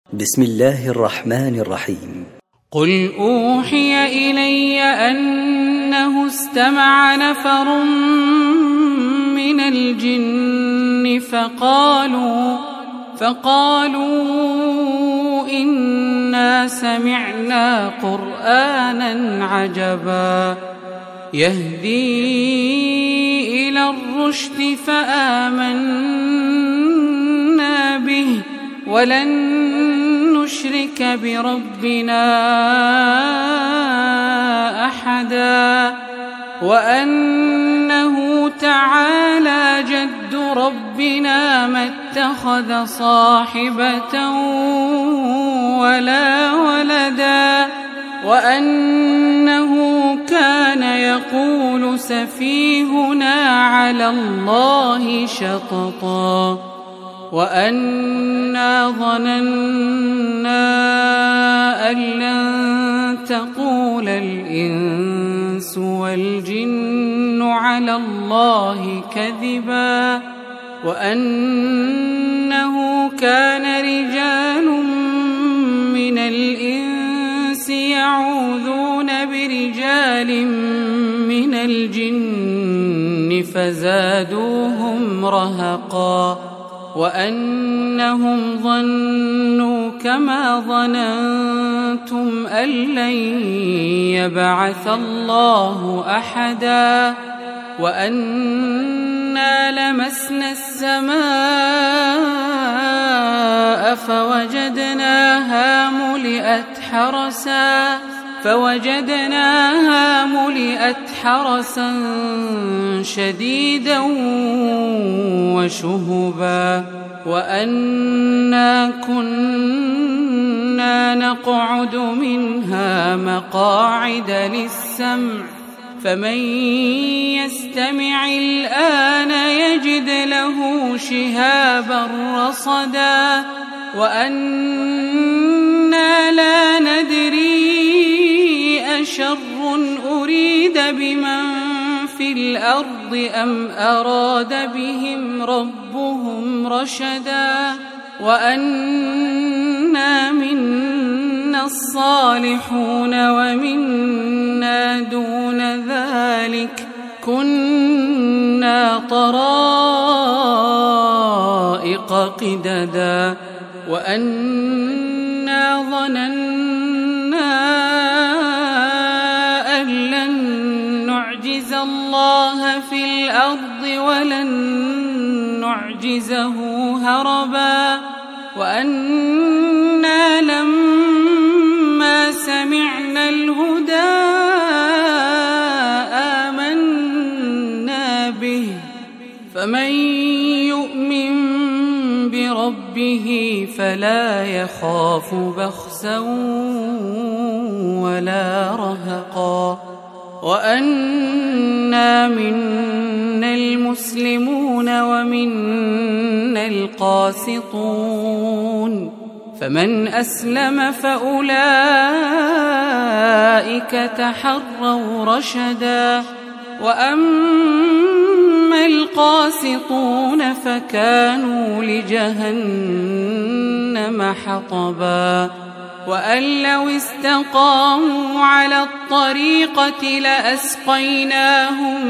بسم الله الرحمن الرحيم. قل أوحي إلي أنه استمع نفر من الجن فقالوا إنا سمعنا قرآنا عجبا يهدي إلى الرشد فآمنا به ولن نشرك بربنا أحدا وأنه تعالى جد ربنا ما اتخذ صاحبة ولا ولدا وأنه كان يقول سفيهنا على الله شططا وأنا ظننا أن لن تقول الإنس والجن على الله كذبا وأنه كان رجال من الإنس يعوذون برجال من الجن فزادوهم رهقا وأنهم ظنوا كما ظننتم أن لن يبعث الله أحدا وأنا لمسنا السماء فوجدناها ملئت حرسا شديدا وشهبا وأنا كنا نقعد منها مقاعد للسمع فمن يستمع الآن يجد له شهابا رصدا وأنا لا ندري أشر أريد بمن في الأرض أم أراد بهم ربهم رشدا وأنا منا الصالحون ومنا دون ذلك كنا طرائق قددا وأنا ظننا أن لن نعجز الله في الأرض ولن نعجزه هربا وأنا لما سمعنا الهدى آمنا به فمن يؤمن بربه فلا يخاف بخسا ولا رهقا وأنا منا المسلمون ومنا القاسطون فمن أسلم فأولئك تحروا رشدا وأما القاسطون فكانوا لجهنم حطبا وأن لو استقاموا على الطريقة لأسقيناهم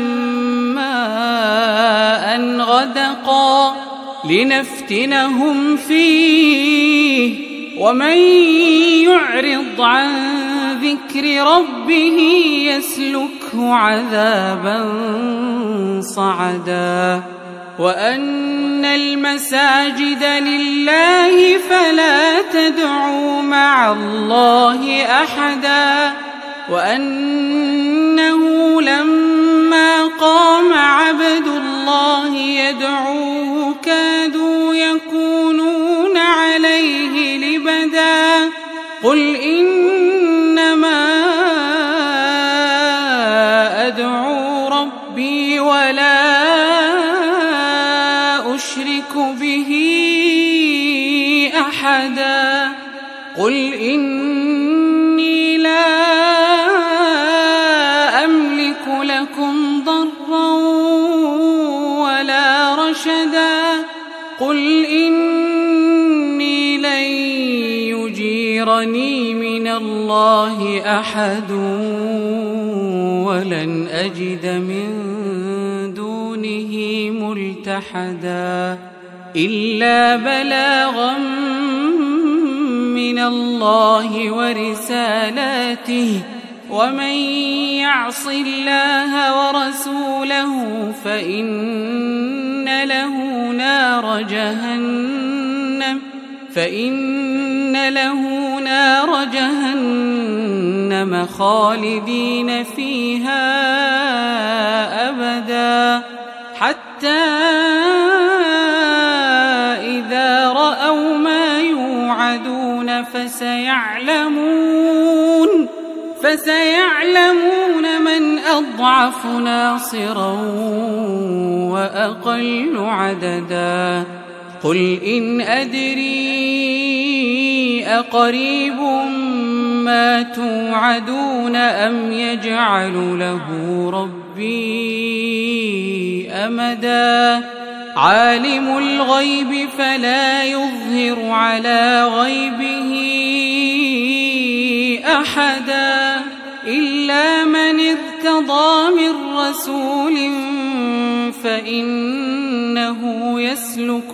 ماء غدقا لنفتنهم فيه ومن يعرض عن ذكر ربه يسلكه عذابا صعدا وأن المساجد لله فلا تدعوا مع الله أحدا وأنه لما قام عبد الله يدعوه كادوا يكونون عليه لبدا قل إنما أدعو ربي ولا أشرك به أحدا قل إني لا أملك لكم ضرا ولا رشدا قل إني لن يجيرني من الله أحد ولن أجد من دونه ملتحدا إلا بلاغا من الله ورسالاته ومن يعص الله ورسوله فإن له نار جهنم خالدين فيها أبدا حتى إذا رأوا ما يوعدون فسيعلمون من أضعف ناصرا وأقل عددا قل إن أدري أقريب ما توعدون أم يجعل له ربي أمدا عالم الغيب فلا يظهر على غيبه أحدا إلا من ارتضى من رسول فإنه يسلك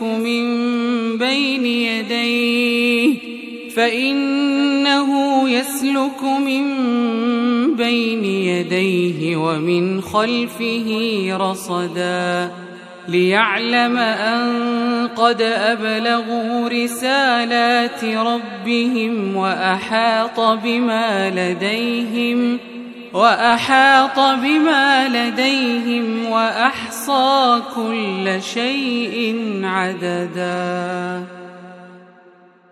من بين يديه ومن خلفه رصدا ليعلم أن قد أبلغوا رسالات ربهم وأحاط بما لديهم وأحصى كل شيء عددا.